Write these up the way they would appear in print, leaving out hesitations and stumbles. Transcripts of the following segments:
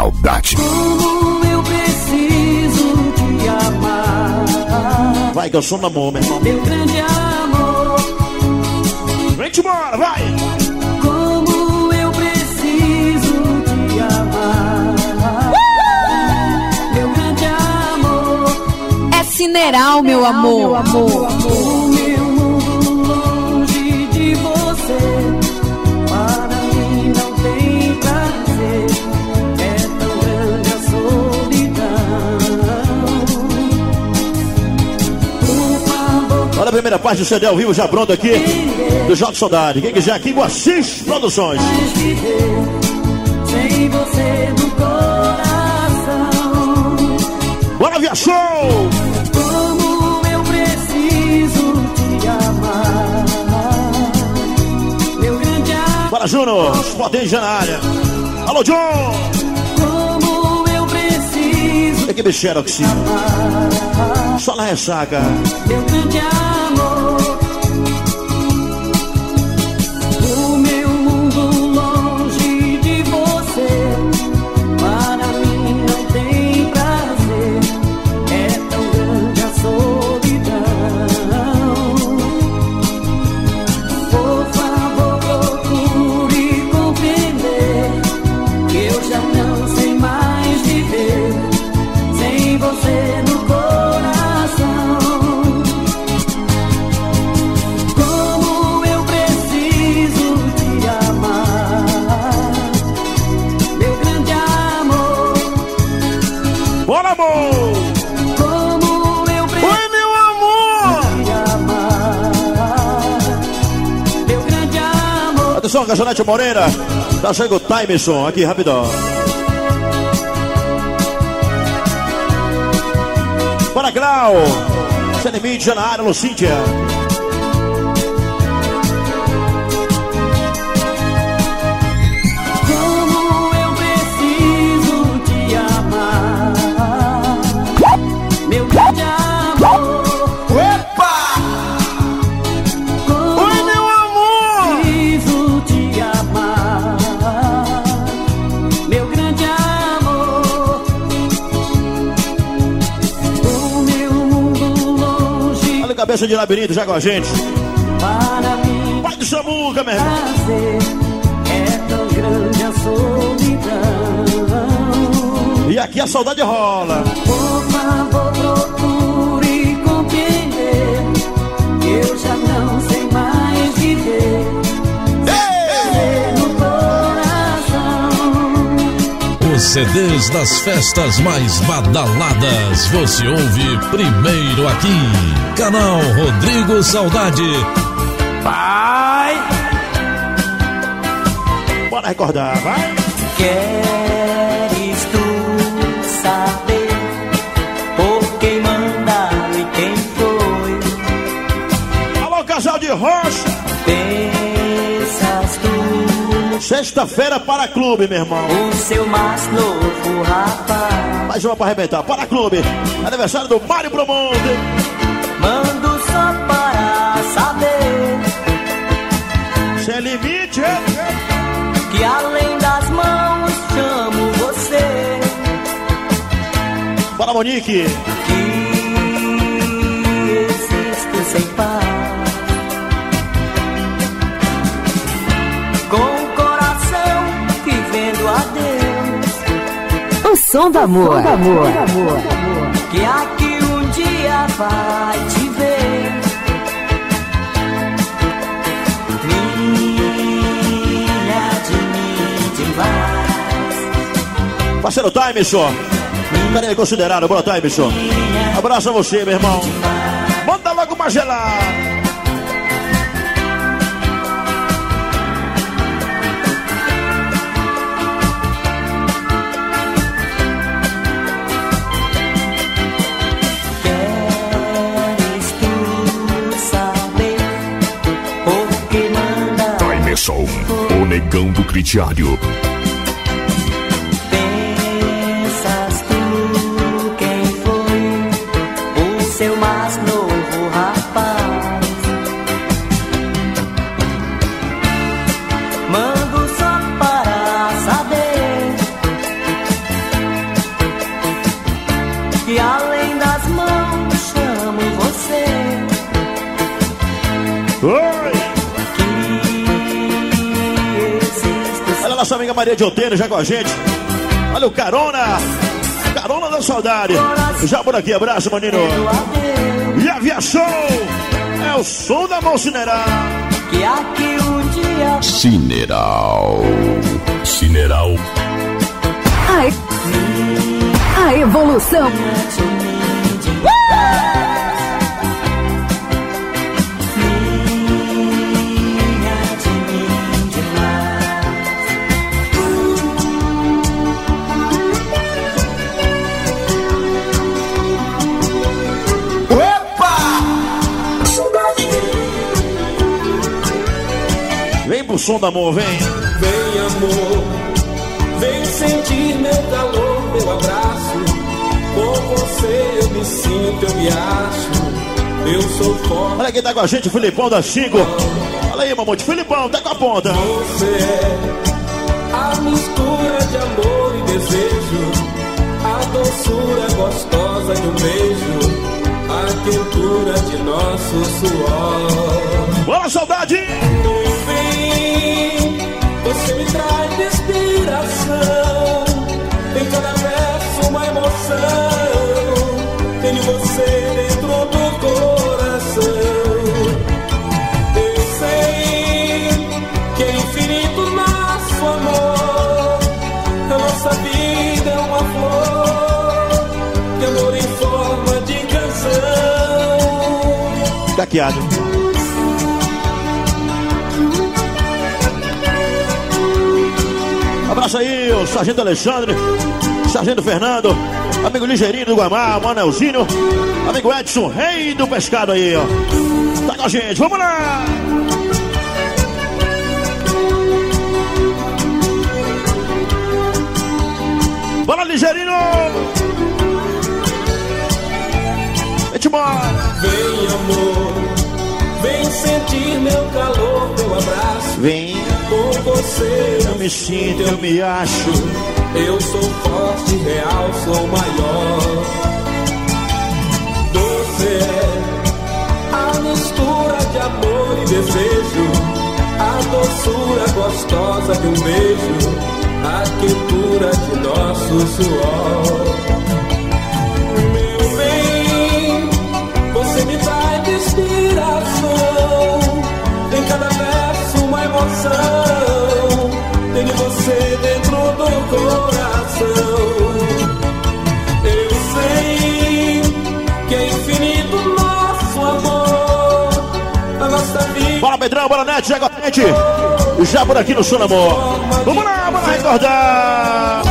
saudade. Como eu preciso te amar. Vai que eu sou amor, meu irmão. Meu grande amor. Vem-te embora, vai. Como eu preciso te amar. Meu grande amor. É Cineral, meu amor. O meu mundo longe de você, para mim não tem prazer. É tão grande a solidão. Por favor. Olha a primeira parte do CD ao vivo já pronto aqui do Jogo Saudade. Quem quiser aqui, Assis Produções. Viver sem você no coração. Bora, via show! Como eu preciso te amar. Meu grande amor. Bora, Júnior, potente na área. Alô, John! Como eu preciso Equipe Xerox. amar. Só na ressaca. Meu grande amor. O meu mundo longe de você, para mim não tem prazer. É tão grande a solidão. Por favor, procure compreender que eu já não sei mais viver sem você no coração. Como eu preciso te amar. Meu grande amor. Bora, amor! Como eu preciso Oi, meu amor! te amar. Meu grande amor. Atenção, Garçonete Moreira. Tá chegando o Timeson aqui, rapidão. Bora, Grau. Sem limite, já na área, Lucíntia. Como eu preciso te amar. Meu grande amor. Opa! Como Oi, meu amor! preciso te amar. Meu grande amor. O meu mundo longe, Olha a cabeça de labirinto já com a gente. para mim Pai do Samuca, meu irmão. prazer. É tão grande a solidão. E aqui a saudade rola. Por favor, procure compreender que eu já não sei mais viver no coração. Os CDs das festas mais badaladas você ouve primeiro aqui. Canal Rodrigo Saudade. Vai! Bora recordar, vai! Queres tu saber por quem mandaram e quem foi? Alô, casal de rocha! Pensas tu Sexta-feira para clube, meu irmão. o seu mais novo rapaz? Mais uma pra arrebentar. Para clube. Aniversário do Mário Promonte. Mando só para saber Sem limite. que além das mãos chamo você. Bora, Monique. Que existo sem paz, com o coração vivendo a Deus. O som do amor. Que aqui um dia vai te ver. Minha de mim demais. Parceiro Timeson. Carinha considerado. Bora, Timeson. Abraço a você, meu irmão. Manda logo uma gelada. Queres tu saber por que manda? Timeson, o negão do critiário. Pensas tu quem foi o seu mais novo rapaz? Mando só para saber Nossa amiga Maria de Outeiro já com a gente. Olha o Carona da saudade. Já por aqui, abraço, maninho. E a Via Show é o som da mão Cineral. Que aqui um dia Cineral. A evolução. Vem pro som do amor, vem. Vem, amor, vem sentir meu calor, meu abraço. Com você eu me sinto, eu me acho. Eu sou forte. Olha quem tá com a gente, Filipão da Chico. Olha aí, mamute, Filipão, tá com a ponta. Você é a mistura de amor e desejo, a doçura gostosa de um beijo, a quentura de nosso suor. Bora, saudade! Você me traz inspiração, em cada verso uma emoção, tenho você dentro do coração. Eu sei que é infinito nosso amor, a nossa vida é uma flor, de amor em forma de canção. Caqueado. Abraço aí, o Sargento Alexandre, Sargento Fernando, amigo Ligeirinho do Guamá, Manelzinho, amigo Edson, rei do pescado aí, ó. Tá com a gente, vamos lá! Bora, Ligeirinho! Vem embora! Vem, amor, vem sentir meu calor, meu abraço. Vem. Com você Eu me sinto, eu me acho. eu sou forte, real, sou maior. Você é a mistura de amor e desejo, a doçura gostosa de um beijo, a quentura de nosso suor. Meu bem, você me traz inspiração, em cada verso uma emoção, tenho você dentro do coração. Eu sei que é infinito nosso amor, a nossa vida. Bora, Pedrão, bora, Net, já com a gente. Já por aqui no Som do Amor. Vamos lá, bora recordar.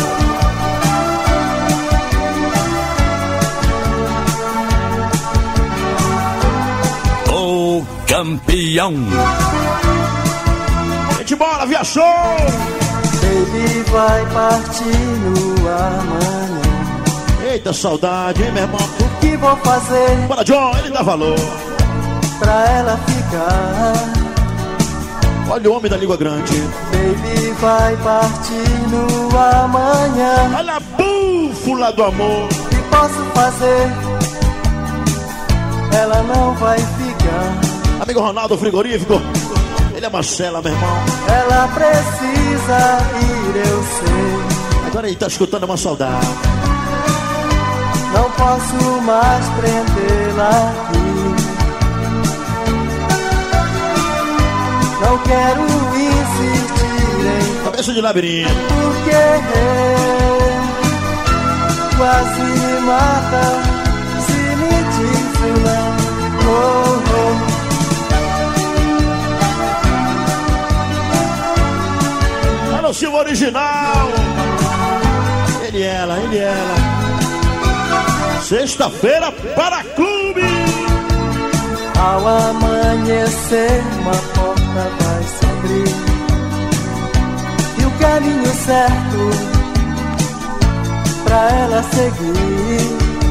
O campeão. Gente, bora, Via Show. Baby vai partir no amanhã. Eita, saudade, hein, meu irmão? O que vou fazer Bora, John, ele dá valor. pra ela ficar? Olha o homem da língua grande. Baby vai partir no amanhã. Olha a búfala do amor. O que posso fazer? Ela não vai ficar. Amigo Ronaldo Frigorífico. Ele é Marcela, meu irmão. Ela precisa ir, eu sei. Agora ele tá escutando uma saudade. Não posso mais prendê-la aqui. Não quero insistir em Cabeça de labirinto. porque quase me mata se me diz não. Oh, oh. Olha o Silvio original. Ele e ela, ele e ela. Sexta-feira para clube. Ao amanhecer uma porta vai se abrir e o caminho certo pra ela seguir.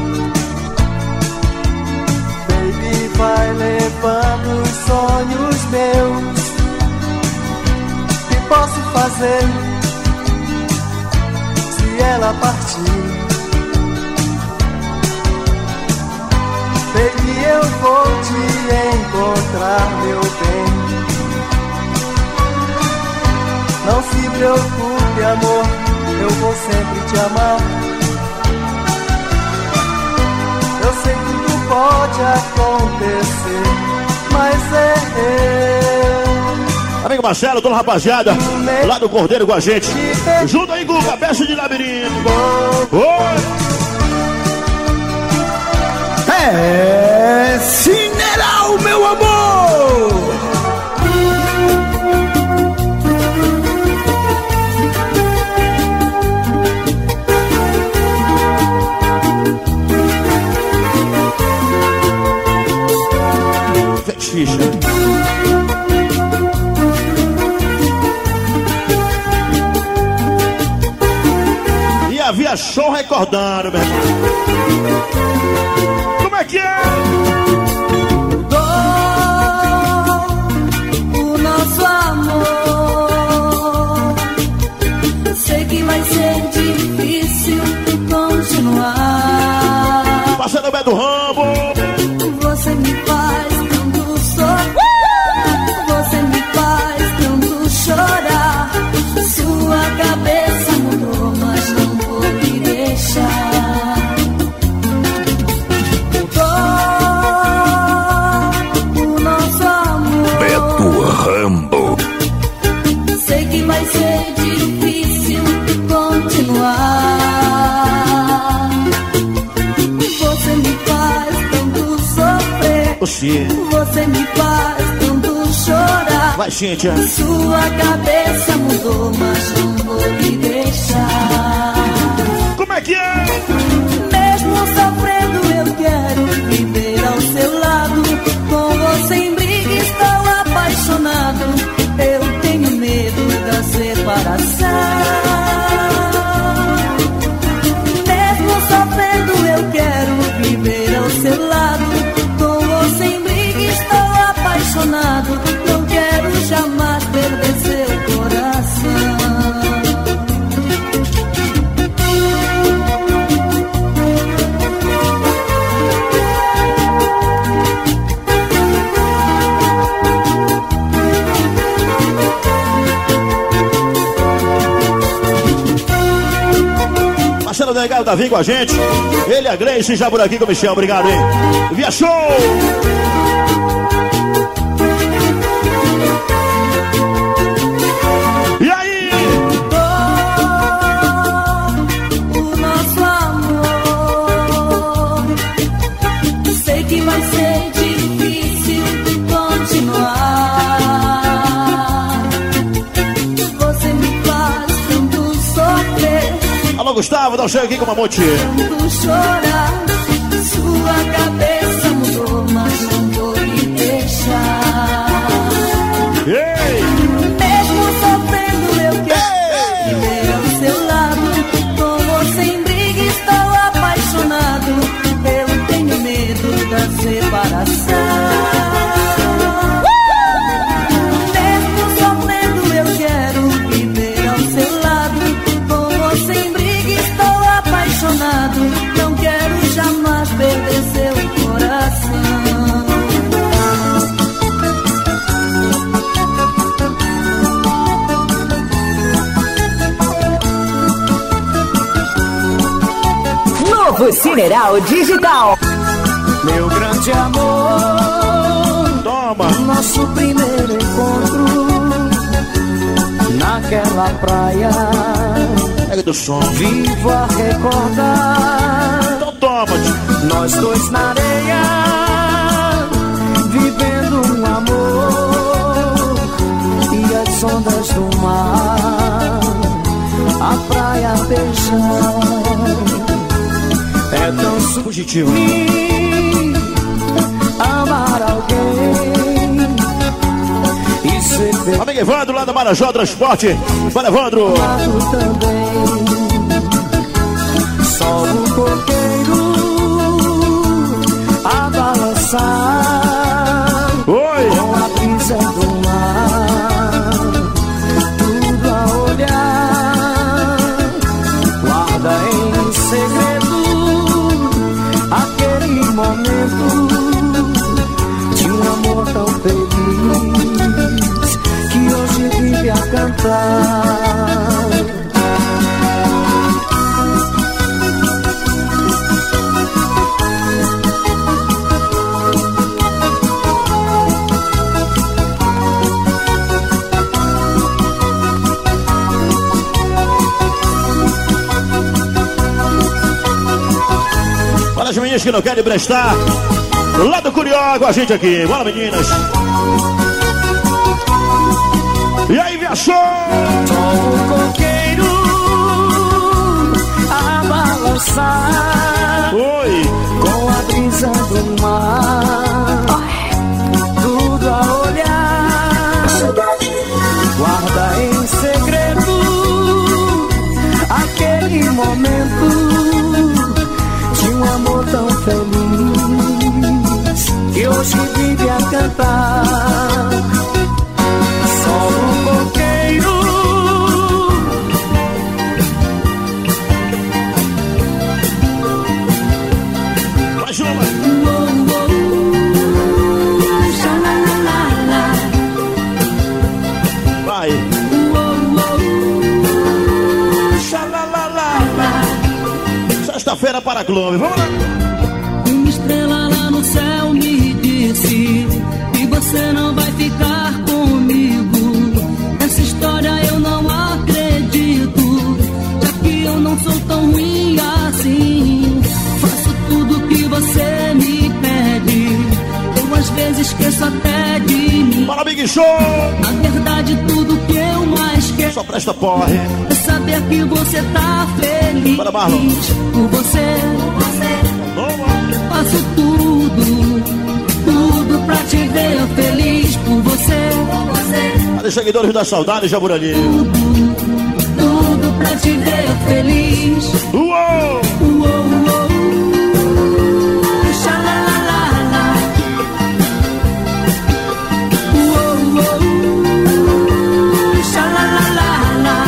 Baby vai levando os sonhos meus. O que posso fazer se ela partir? Baby, eu vou te encontrar, meu bem. Não se preocupe, amor, eu vou sempre te amar. Eu sei que tudo pode acontecer, mas é eu. Amigo Marcelo, toda a rapaziada lá do Cordeiro com a gente. Junto aí com o Cabeça de Labirinto. Oi! É Cineral, meu amor! Fechicha. E havia show recordando, meu irmão. Como é que é? O nosso amor, sei que vai ser difícil continuar. Passando o pé do Rambo. Você me faz tanto sofrer, você me faz tanto chorar. Sua cabeça mudou, mas não vou me deixar. Rambo. Sei que vai ser difícil continuar. Você me faz tanto sofrer. Oxê. Você me faz tanto chorar. Vai, Cíntia. Sua cabeça mudou, mas não vou me deixar. Como é que é? Mesmo sofrendo, eu quero viver ao seu lado. Com você em briga, estou apaixonado. Eu tenho medo da separação. Mesmo sofrendo, eu quero viver ao seu lado. Com você em briga, estou apaixonado. Não quero jamais perder seu coração. Marcelo Delegado tá vindo com a gente. Ele, a Grace, já por aqui com o Michel. Obrigado, hein? Via show! E aí? O nosso amor, sei que vai ser difícil continuar. Você me faz tanto sofrer. Alô, Gustavo, dá um cheiro aqui com uma motinha. Tanto chorar, sua cabeça mudou, mas não vou me deixar. Ei! Mesmo sofrendo, eu quero viver ao seu lado. Com você em briga, estou apaixonado. Eu tenho medo da separação. Mesmo sofrendo, eu quero viver ao seu lado. Com você em briga, estou apaixonado. Não quero jamais perder seu coração. Novo Cineral Digital. Meu grande amor, Toma! nosso primeiro encontro naquela praia, Pega do som. vivo a recordar. Então toma, tio. Nós dois na areia, vivendo um amor. E as ondas do mar, a praia beijando. É tão Fugitivo. sublime amar alguém e ser Amigo Evandro, lá da Marajó Transporte. Bora, Evandro! perdoado também. Só o coqueiro a balançar. Oi! Com a brisa do mar, tudo a olhar. Guarda em segredo aquele momento de um amor tão feliz que hoje vive a cantar. cantar. Olha as meninas que não querem prestar. Lá do Curió com a gente aqui. Bora, meninas. E aí, viajou! O coqueiro a balançar. Oi! Com a brisa do mar, tudo a olhar. Guarda em segredo aquele momento de um amor tão feliz que hoje vive a cantar. Só o coqueiro mais uma! Vai! Sexta-feira para a Globo, vamos lá! Uma estrela lá no céu me disse que você não vai ficar comigo. Essa história eu não acredito, já que eu não sou tão ruim assim. Faço tudo que você me pede, eu às vezes esqueço até de mim. Bora, Big Show! Na verdade tudo que eu mais quero Só presta porre. é saber que você tá feliz. Bora, Marlon. Por você faço tudo pra te ver feliz. Por você Olha os seguidores da saudade, Jaburani. tudo pra te ver feliz. Uou! Xalalalala. Xalalalala.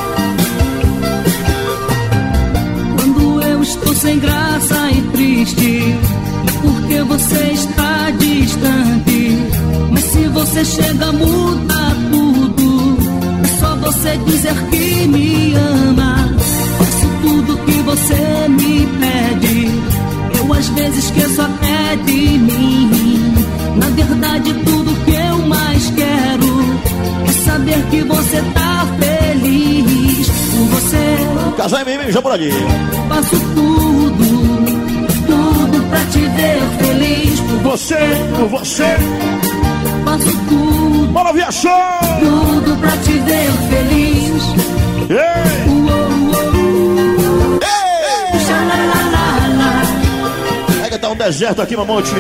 Quando eu estou sem graça e triste, porque você está distante. Mas se você chega, muda tudo. É só você dizer que me ama. Faço tudo que você me pede, eu às vezes esqueço até de mim. Na verdade tudo que eu mais quero é saber que você tá feliz. Por você Casar em mim, Jaburani. faço tudo pra te ver feliz. Por Por você. faço tudo Bora, viajou! pra te ver feliz. Ei! Ei! Xalalalala. Pega, tá um deserto aqui, Mamonte.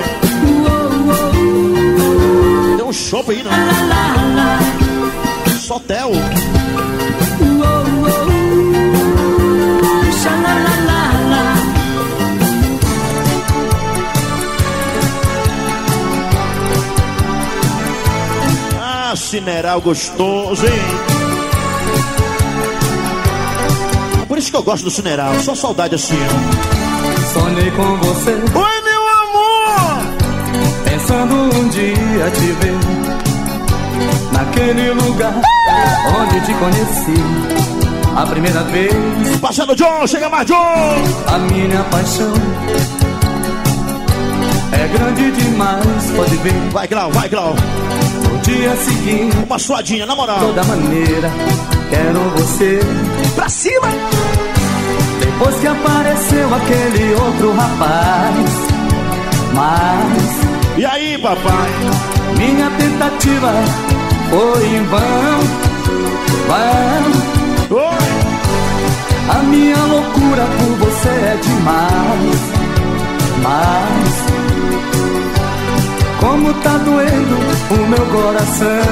Tem um shopping aí, não? Xalalalala. Só hotel. Xalalalala. Ah, Cineral gostoso, hein? É por isso que eu gosto do Cineral. Só saudade assim, ó. sonhei com você, Oi, meu amor! pensando um dia te ver naquele lugar onde te conheci a primeira vez. Passando John, chega mais John! A minha paixão é grande demais, pode ver. Vai, Clau, vai, Clau. No dia seguinte, Uma suadinha, na moral. toda maneira, quero você. Pra cima! Depois que apareceu aquele outro rapaz, mas E aí, papai? minha tentativa foi em vão. Oi! A minha loucura por você é demais. Mas como tá doendo o meu coração.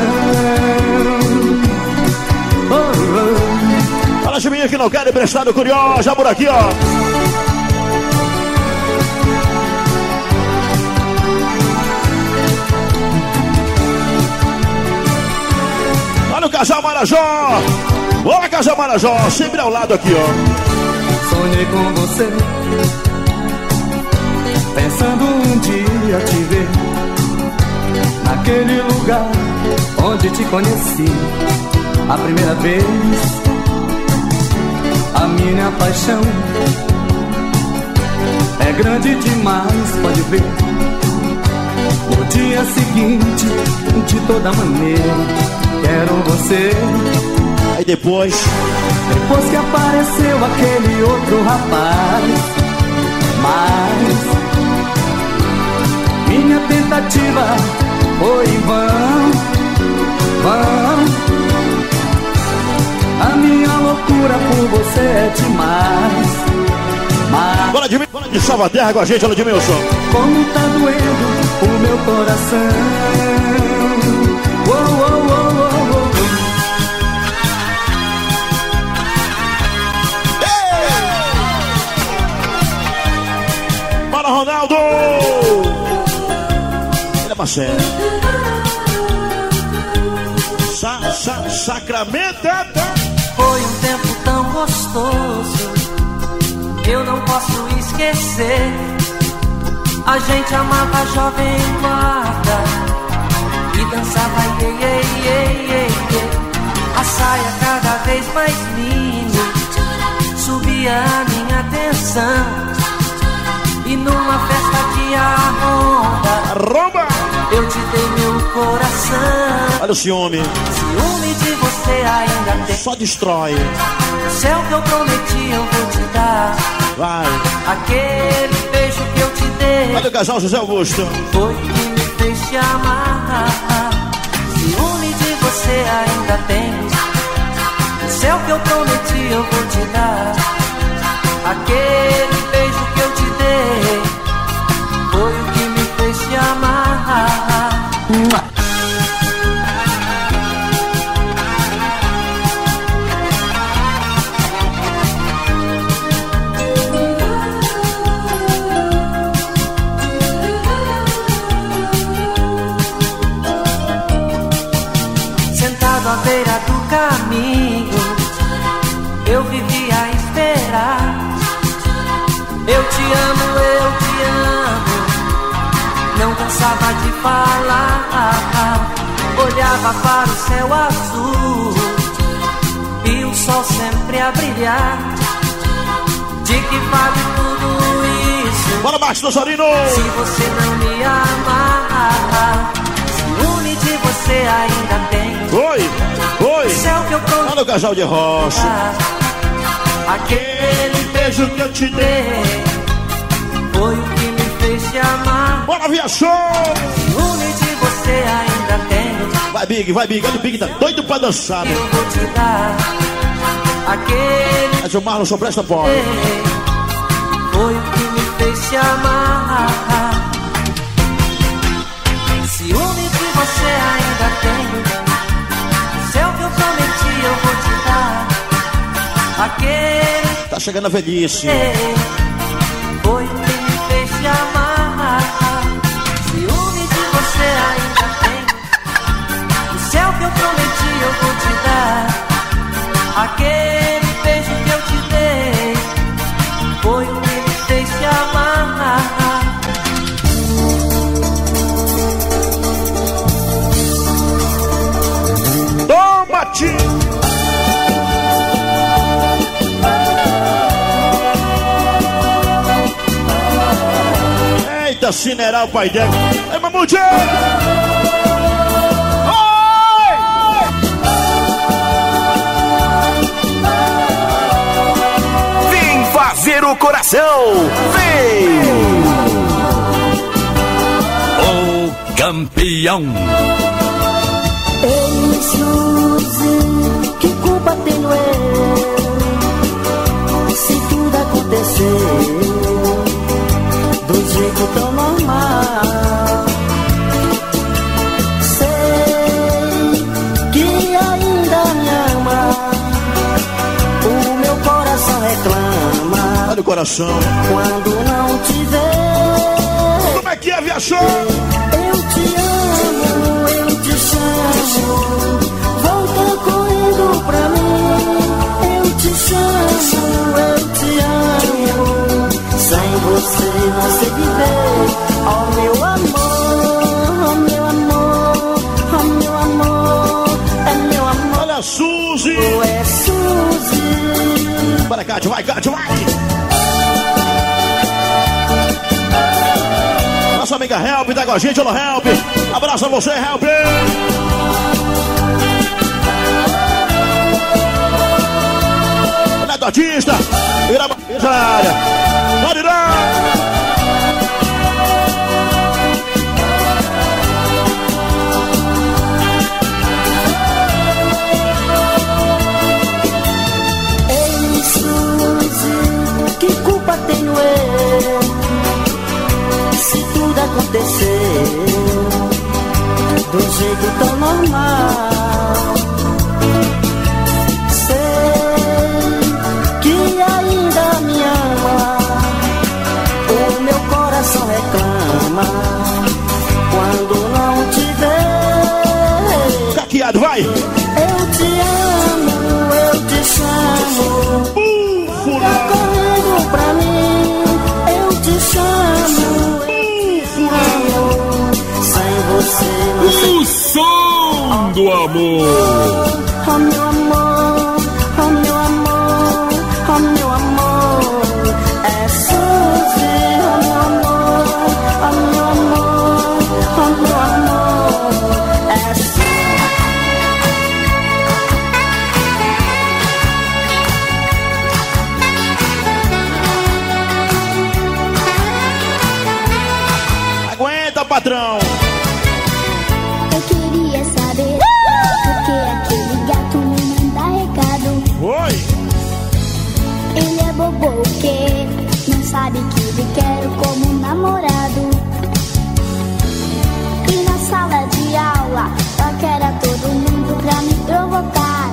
Fala, Juminha, que não quer emprestar do Curió. Já por aqui, ó. Olha o Casal Marajó. Olha, Casal Marajó. Sempre ao lado aqui, ó. Sonhei com você, pensando um dia te ver naquele lugar onde te conheci a primeira vez, a minha paixão é grande demais, pode ver. No dia seguinte, de toda maneira, quero você. Aí depois que apareceu aquele outro rapaz, mas minha tentativa foi em vão. A minha loucura por você é demais. Mas bora de Salvaterra com a gente, Edmilson. como tá doendo o meu coração. Oh, oh, oh, oh, oh. Bora, Ronaldo! Ele é Marcelo. Sacramento. Foi um tempo tão gostoso, eu não posso esquecer. A gente amava a jovem guarda e dançava iê, iê, iê, iê, iê. A saia cada vez mais mini subia a minha atenção. E numa festa de arromba, eu te dei meu coração. Olha o ciúme. Ciúme de você ainda tem. Só destrói. O céu que eu prometi eu vou te dar. Vai. Aquele beijo que eu te dei. Olha o casal José Augusto. Foi que me fez te amar. Ciúme de você ainda tem. O céu que eu prometi eu vou te dar. Aquele beijo que eu te dei foi o que me fez te amar. Sentado à beira do caminho, eu vivia a esperar. Eu te amo, não cansava de falar. Olhava para o céu azul e o sol sempre a brilhar. De que vale tudo isso? Bora, Baixo do Sorino! Se você não me amar, ciúme de você ainda tem. Oi! O céu que eu prometi. Olha o casal de rocha. Aquele beijo que eu te dei foi o que me fez te amar. Bora, Via Show! Ciúme de você ainda tem. Vai, Big. Olha o Big, tá doido pra dançar. Né? Eu vou te dar aquele. Mas o Marlon só presta fora. Foi o que me fez te amar. Ciúme de você ainda tem. O céu que eu prometi eu vou te dar. Aquele. Tá chegando a velhice. Foi o que me fez te amar. Ciúme de você ainda tem. O céu que eu prometi eu vou te dar. Aquele beijo que eu te dei foi o que me fez te amar. Toma-te! Eita, Cineral, pai dela. Ei, Mamute! Vem fazer o coração! Vem! O campeão! Ei, Suzy, que culpa tenho eu se tudo aconteceu do jeito tão normal? Sei que ainda me ama, o meu coração reclama. Olha o coração. Quando não te vê, Como é que é, Via Show? eu te amo, eu te chamo, volta correndo pra mim. Eu te chamo, eu te amo, sem você não sei viver. Oh meu amor, oh meu amor, oh meu amor, é meu amor. Olha a sua. vai, Cátia, vai! Nossa amiga Help tá com a gente, alô Help! Abraço a você, Help! Neto Artista, Iraba, área! Pode ir! Que culpa tenho eu se tudo aconteceu do jeito tão normal? Sei que ainda me ama, o meu coração reclama quando não te vê. Caqueado, vai! Eu te amo, eu te chamo. Tá correndo pra mim, eu te chamo, sem você não sei. O som do amor. Oh meu amor, oh meu amor, oh meu amor, é Suzy. Oh meu amor, oh meu amor, oh meu amor, é Suzy. Patrão. Eu queria saber por que aquele gato me manda recado. Oi. Ele é bobo o quê? Não sabe que lhe quero como namorado. E na sala de aula paquera todo mundo pra me provocar.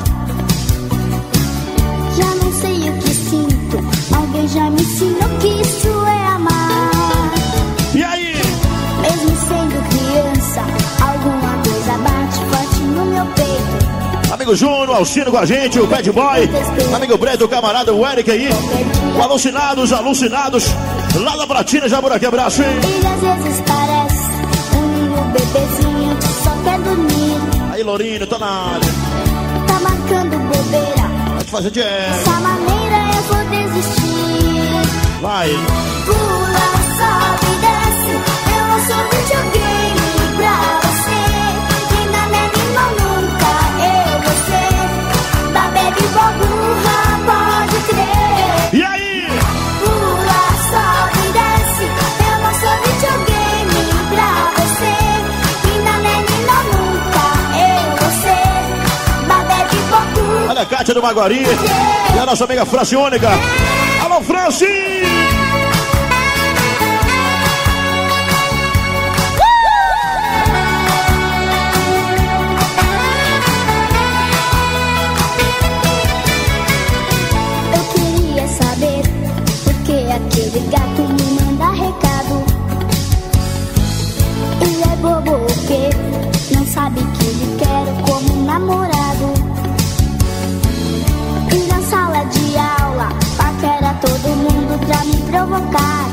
Já não sei o que sinto, alguém já me ensinou que isso é amar. E aí? Mesmo sendo criança, alguma coisa bate forte no meu peito. Amigo Júnior, Alcino com a gente, o Bad Boy. Amigo Breto, o camarada, o Eric aí. O alucinados, lá da Pratina, já por aqui, abraço, hein? Ele às vezes parece um lindo bebezinho que só quer dormir. Aí, Lourinho, tá na área. Tá marcando bobeira. Vai te fazer de Dessa maneira eu vou desistir. Vai. Pula, sobe e desce. Eu não sou videogame pra você. Quem não me animou nunca, eu vou ser. Da baby burra, pode crer. E aí? Pula, sobe e desce. Eu não sou videogame pra você. Quem não me animou nunca, eu vou ser. Da baby burra. Olha a Cátia do Maguari. E a nossa amiga Franciônica. Alô, Franci! Aquele gato me manda recado. Ele é bobo o quê? Não sabe que lhe quero como namorado. E na sala de aula paquera todo mundo pra me provocar.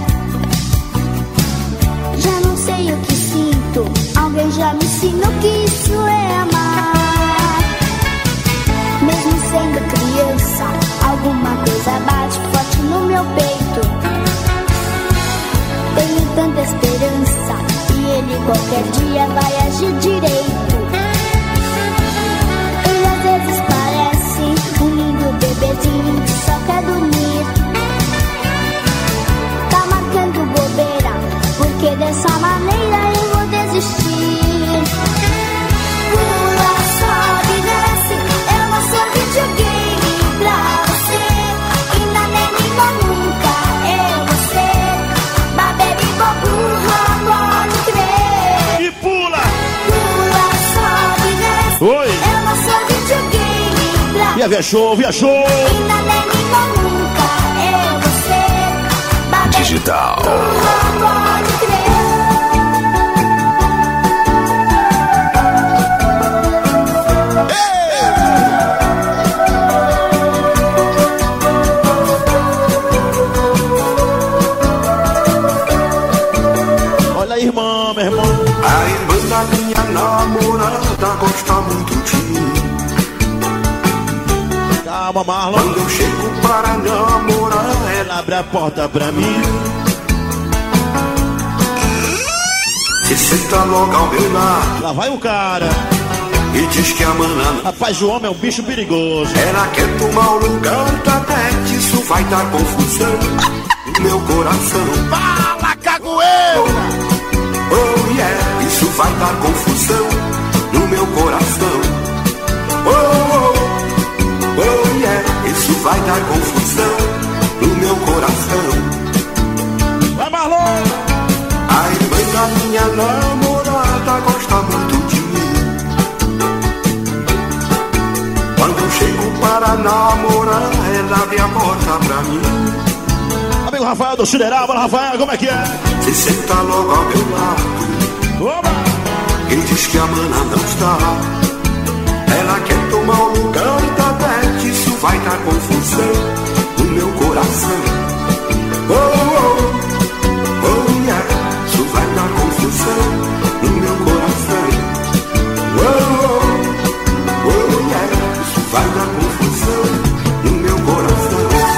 Já não sei o que sinto, alguém já me ensinou que isso é amar. Mesmo sendo criança, alguma coisa bate forte no meu peito. Tenho tanta esperança e ele qualquer dia vai agir direito. Ele às vezes parece um lindo bebezinho que só quer dormir. Tá marcando bobeira, porque dessa maneira eu vou desistir. Pula, sobe e desce, eu não sou videogame pra você. E na menina nunca eu vou ser. Da baby burra, pode crer. E pula! Pula, sobe e desce. Oi! Eu não sou videogame pra Via show, via show! E na menina nunca eu vou ser. Da baby Digital. burra, pode crer. Olha aí, irmã, meu irmão. A irmã da minha namorada gosta muito de mim. Alô, Marlon. Quando eu chego para namorar, Ela abre a porta pra mim. se senta logo ao meu lado Lá vai o cara. e diz que a mana. Rapaz, o homem é um bicho perigoso. Ela quer tomar o lugar da Beth, isso vai dar confusão no meu coração. Fala, cagoeira! Oh yeah, isso vai dar confusão no meu coração. Oh, oh, oh yeah, isso vai dar confusão no meu coração. Vai, Marlon! A irmã da minha namorada gosta muito de mim. Quando eu chego para namorar, ela abre a porta pra mim. Amigo Rafael do Cideral, bora Rafael, como é que é? Se senta logo ao meu lado. Oba! Quem diz que a mana não está, ela quer tomar o lugar da Beth, isso vai dar confusão no meu coração. Oh, oh, oh yeah, isso vai dar confusão no meu coração. Oh, oh, oh yeah, isso vai dar confusão no meu coração.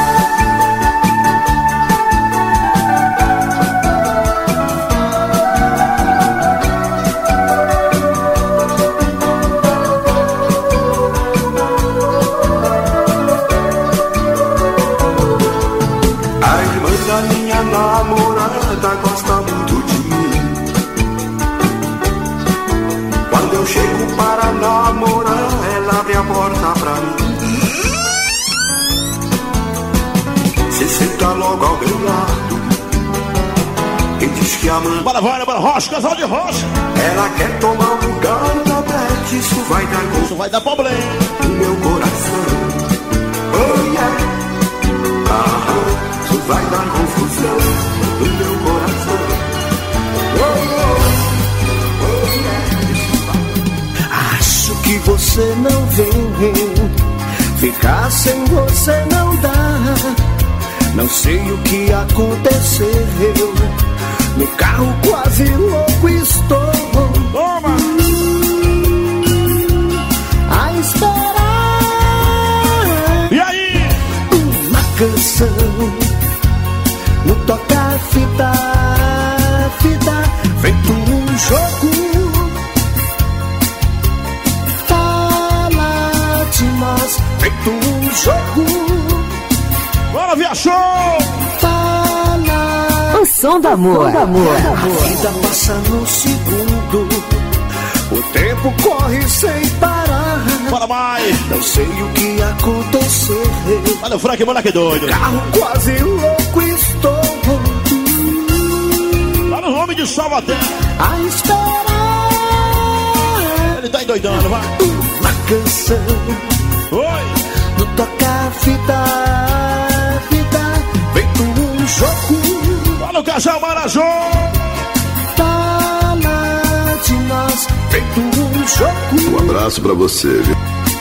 Namorada gosta muito de mim. Quando eu chego para namorar, ela abre a porta pra mim. Se senta logo ao meu lado e diz que ama. Bora, bora, Rocha, casal de Rocha. Ela quer tomar o lugar da Beth, isso vai dar confusão. Isso vai dar problema no meu coração. Oh yeah, isso vai dar confusão no meu coração. Oh, oh, yeah. Acho que você não vem. Ficar sem você não dá. Não sei o que aconteceu. No carro quase louco estou. Toma! A esperar. E aí? Uma canção. No tocar fita, fita, feito um jogo. Fala de nós, feito um jogo. Bora, viajou! Fala. O som do amor. A vida passa num segundo. O tempo corre sem parar. Bora mais! Não sei o que aconteceu. Olha o Frank, moleque doido. Carro quase louco estou. Tá no nome de Salvador. A esperar. Ele tá endoidando, vai. Uma canção. Oi! No tocar fita, fita, feito um jogo. Olha o casal Marajó. Fala de nós, feito um jogo. Um abraço pra você, viu?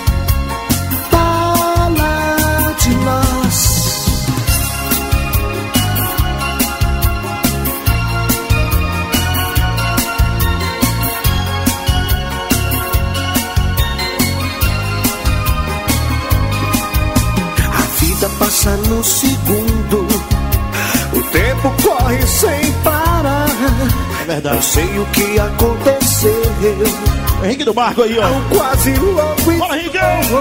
Fala de nós. Passa no segundo, o tempo corre sem parar. É verdade. Não sei o que aconteceu. Henrique do Marco aí, ó. Quase louco. Bora, Henrique!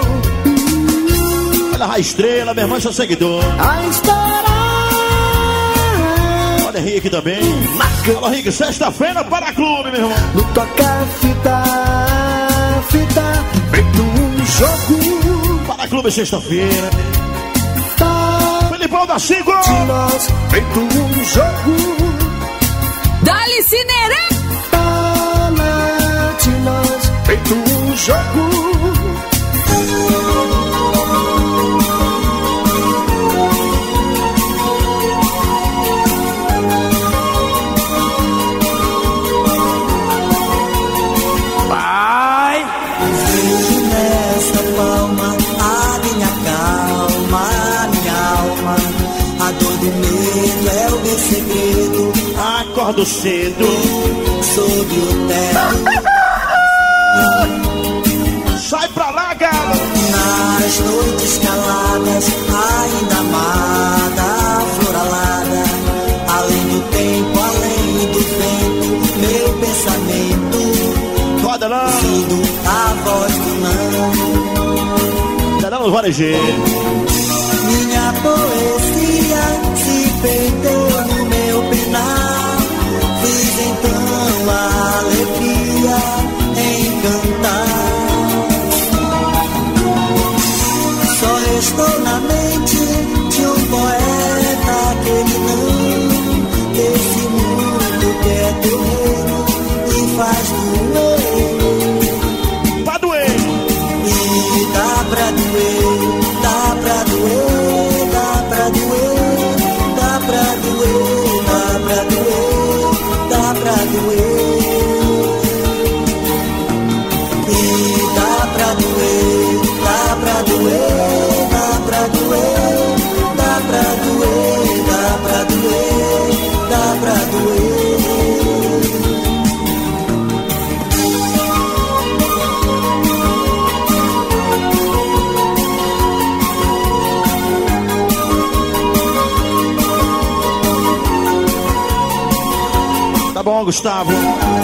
Olha a estrela, minha irmã, seu seguidor. A esperar. Olha Henrique também. Olha Henrique, sexta-feira para clube, meu irmão. No tocar fita, fita, feito um jogo. Para clube sexta-feira. Felipão da Cinco. De nós, feito um jogo. Dali Cineirão. Fala de nós, feito um jogo. Vai! Vejo nessa palma a minha calma, minha alma. A dor do medo é o meu segredo. Acordo cedo. Sob o teto. Sai pra lá, cara! Na nas noites caladas, ainda amada, flor alada, além do tempo, além do vento, meu pensamento, Roda lá, ouvindo a voz do não. já dá nos varejeiros. Minha poesia se perdeu no meu penar, fiz então a alegria em cantar. Só restou na mente de um poeta aquele não, desse mundo que é terreno e faz doer. Pra doer. E dá pra doer, dá pra doer, dá pra doer, dá pra doer, dá pra doer, dá pra doer. E dá pra doer, dá pra doer, dá pra doer, dá pra doer, dá pra doer, dá pra doer. Tá bom, Gustavo.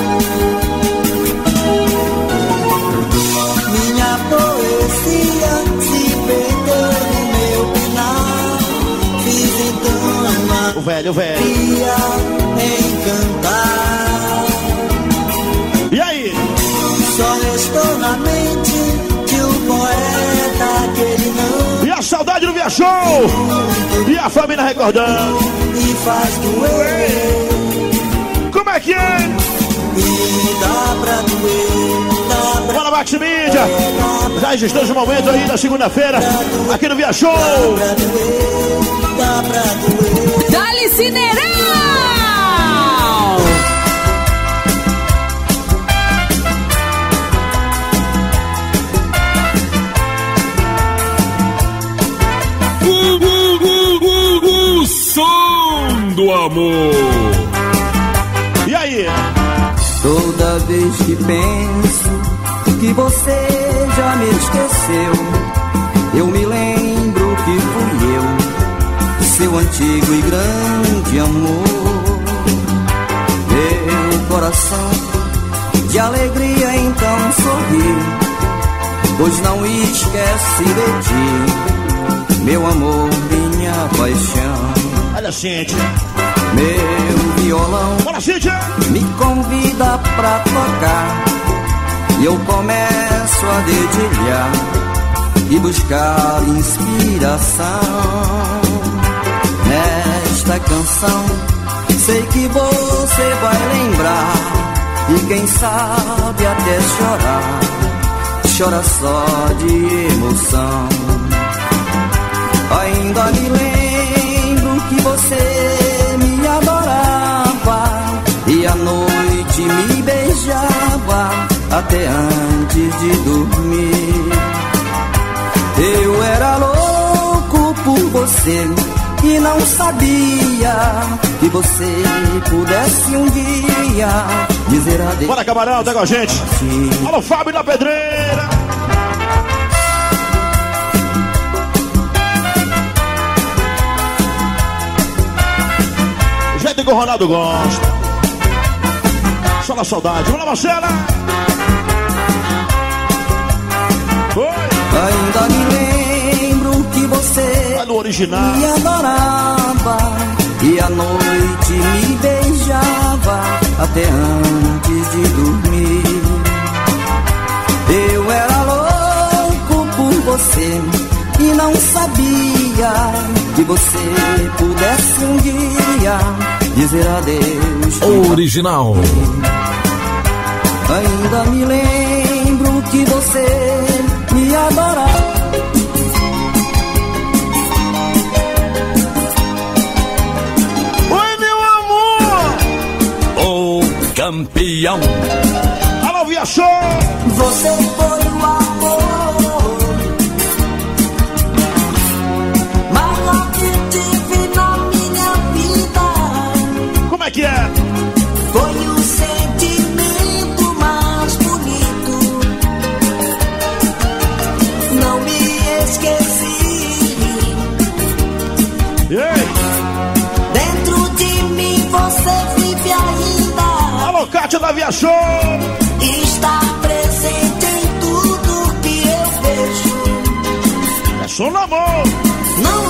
Minha poesia se perdeu no meu penar, fiz então O velho. alegria em cantar. E aí? Só restou na mente de um poeta aquele não, E a saudade do Via Show? E a família recordando. e faz doer. Como é que é? E dá pra doer, dá pra Bora, Max Mídia. Já estamos no momento aí da segunda-feira, aqui no Via Show. doer, dá pra doer. Dali Cineirão! O som do amor. E aí? Toda vez que penso que você já me esqueceu, eu me lembro que fui eu, seu antigo e grande amor. Meu coração de alegria então sorri, pois não esquece de ti, meu amor, minha paixão. Olha, Cíntia. Meu violão Bora, Cíntia. me convida pra tocar, e eu começo a dedilhar e buscar inspiração. Nesta canção sei que você vai lembrar, e quem sabe até chorar, chora só de emoção. Ainda me lembro que você me adorava, e à noite me beijava até antes de dormir. Eu era louco por você e não sabia que você pudesse um dia dizer adeus. Bora, camarão, tá com a gente. Alô, Fábio da Pedreira. Jeito que o Ronaldo gosta. Só na saudade. Vamos lá, Marcela. Oi. Ainda me lembro que você Tá no original. me adorava, e à noite me beijava até antes de dormir. Eu era louco por você e não sabia que você pudesse um dia dizer adeus. Original. Ainda me lembro que você me adorava. Oi, meu amor. O campeão. Alô, Via Show. Você foi o amor maior que tive na minha vida. Como é que é? Foi o sentimento mais bonito. Não me esqueci Ei! Dentro de mim você vive ainda. Alô, Cátia da Via Show! Está presente em tudo que eu vejo. É só no amor. Não